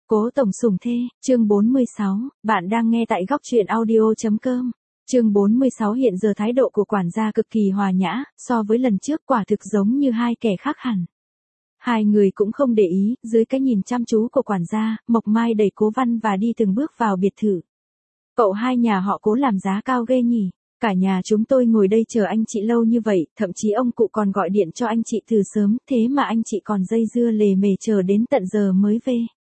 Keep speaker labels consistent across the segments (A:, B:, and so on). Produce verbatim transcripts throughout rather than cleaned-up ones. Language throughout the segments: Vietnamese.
A: Cố tổng sủng thê, chương bốn mươi sáu, bạn đang nghe tại góc truyện audio.com. Chương bốn mươi sáu hiện giờ thái độ của quản gia cực kỳ hòa nhã, so với lần trước quả thực giống như hai kẻ khác hẳn. Hai người cũng không để ý, dưới cái nhìn chăm chú của quản gia, Mộc Mai đẩy Cố Văn và đi từng bước vào biệt thự. Cậu hai nhà họ Cố làm giá cao ghê nhỉ, cả nhà chúng tôi ngồi đây chờ anh chị lâu như vậy, thậm chí ông cụ còn gọi điện cho anh chị từ sớm, thế mà anh chị còn dây dưa lề mề chờ đến tận giờ mới về.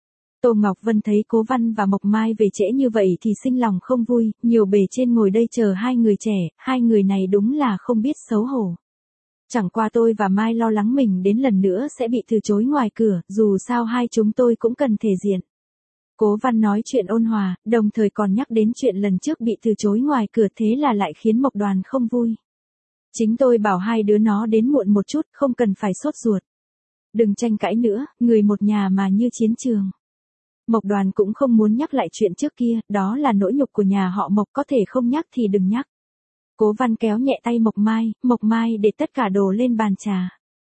A: Tô Ngọc Vân thấy Cố Văn và Mộc Mai về trễ như vậy thì sinh lòng không vui, nhiều bề trên ngồi đây chờ hai người trẻ, hai người này đúng là không biết xấu hổ. Chẳng qua tôi và Mai lo lắng mình đến lần nữa sẽ bị từ chối ngoài cửa, dù sao hai chúng tôi cũng cần thể diện. Cố Văn nói chuyện ôn hòa, đồng thời còn nhắc đến chuyện lần trước bị từ chối ngoài cửa, thế là lại khiến Mộc Đoàn không vui. Chính tôi bảo hai đứa nó đến muộn một chút, không cần phải sốt ruột. Đừng tranh cãi nữa, người một nhà mà như chiến trường. Mộc Đoàn cũng không muốn nhắc lại chuyện trước kia, đó là nỗi nhục của nhà họ Mộc, có thể không nhắc thì đừng nhắc. Cố Văn kéo nhẹ tay Mộc Mai, Mộc Mai để tất cả đồ lên bàn trà.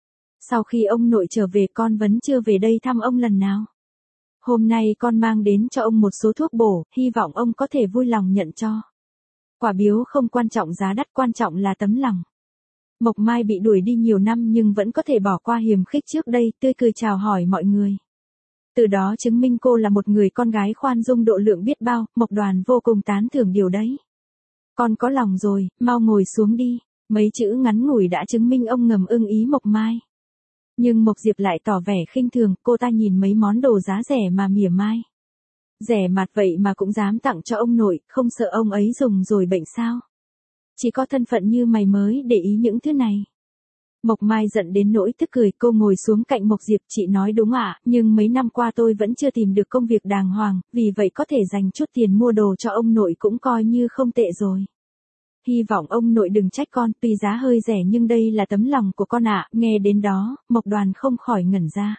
A: Sau khi ông nội trở về con vẫn chưa về đây thăm ông lần nào. Hôm nay con mang đến cho ông một số thuốc bổ, hy vọng ông có thể vui lòng nhận cho. Quả biếu không quan trọng giá đắt, quan trọng là tấm lòng. Mộc Mai bị đuổi đi nhiều năm nhưng vẫn có thể bỏ qua hiềm khích trước đây, tươi cười chào hỏi mọi người. Từ đó chứng minh cô là một người con gái khoan dung độ lượng biết bao, Mộc Đoàn vô cùng tán thưởng điều đấy. Con có lòng rồi, mau ngồi xuống đi, mấy chữ ngắn ngủi đã chứng minh ông ngầm ưng ý Mộc Mai. Nhưng Mộc Diệp lại tỏ vẻ khinh thường, cô ta nhìn mấy món đồ giá rẻ mà mỉa mai. Rẻ mạt vậy mà cũng dám tặng cho ông nội, không sợ ông ấy dùng rồi bệnh sao? Chỉ có thân phận như mày mới để ý những thứ này. Mộc Mai giận đến nỗi tức cười, cô ngồi xuống cạnh Mộc Diệp, chị nói đúng ạ, nhưng mấy năm qua tôi vẫn chưa tìm được công việc đàng hoàng, vì vậy có thể dành chút tiền mua đồ cho ông nội cũng coi như không tệ rồi. Hy vọng ông nội đừng trách con, tuy giá hơi rẻ nhưng đây là tấm lòng của con ạ. Nghe đến đó, Mộc Đoàn không khỏi ngẩn ra.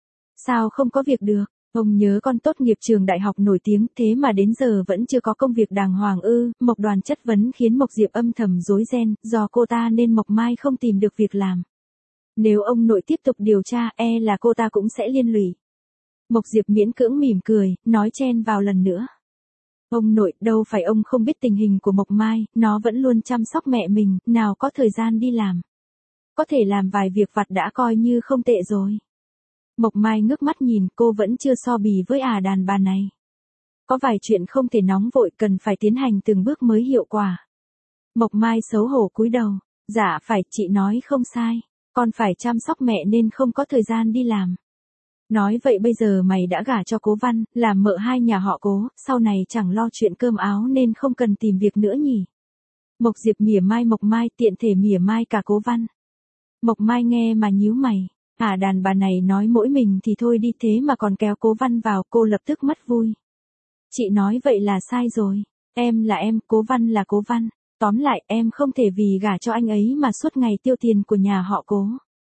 A: Sao không có việc được, ông nhớ con tốt nghiệp trường đại học nổi tiếng, thế mà đến giờ vẫn chưa có công việc đàng hoàng ư? Mộc Đoàn chất vấn khiến Mộc Diệp âm thầm rối ren, do cô ta nên Mộc Mai không tìm được việc làm. Nếu ông nội tiếp tục điều tra, e là cô ta cũng sẽ liên lụy. Mộc Diệp miễn cưỡng mỉm cười, nói chen vào lần nữa. Ông nội, đâu phải ông không biết tình hình của Mộc Mai, nó vẫn luôn chăm sóc mẹ mình, nào có thời gian đi làm. Có thể làm vài việc vặt đã coi như không tệ rồi. Mộc Mai ngước mắt nhìn, cô vẫn chưa so bì với ả đàn bà này. Có vài chuyện không thể nóng vội, cần phải tiến hành từng bước mới hiệu quả. Mộc Mai xấu hổ cúi đầu, dạ phải, chị nói không sai, con phải chăm sóc mẹ nên không có thời gian đi làm. Nói vậy bây giờ mày đã gả cho Cố Văn, làm mợ hai nhà họ Cố, sau này chẳng lo chuyện cơm áo nên không cần tìm việc nữa nhỉ. Mộc Diệp mỉa mai Mộc Mai, tiện thể mỉa mai cả Cố Văn. Mộc Mai nghe mà nhíu mày, à đàn bà này nói mỗi mình thì thôi đi, thế mà còn kéo Cố Văn vào, cô lập tức mất vui. Chị nói vậy là sai rồi, em là em, Cố Văn là Cố Văn, tóm lại em không thể vì gả cho anh ấy mà suốt ngày tiêu tiền của nhà họ Cố.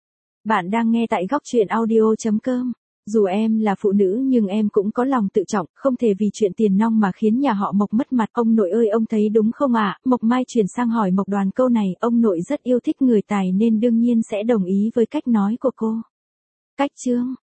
A: Bạn đang nghe tại góc truyện audio.com. Dù em là phụ nữ nhưng em cũng có lòng tự trọng, không thể vì chuyện tiền nong mà khiến nhà họ Mộc mất mặt. Ông nội ơi, ông thấy đúng không ạ? À? Mộc Mai chuyển sang hỏi Mộc Đoàn câu này, ông nội rất yêu thích người tài nên đương nhiên sẽ đồng ý với cách nói của cô. Cách chương,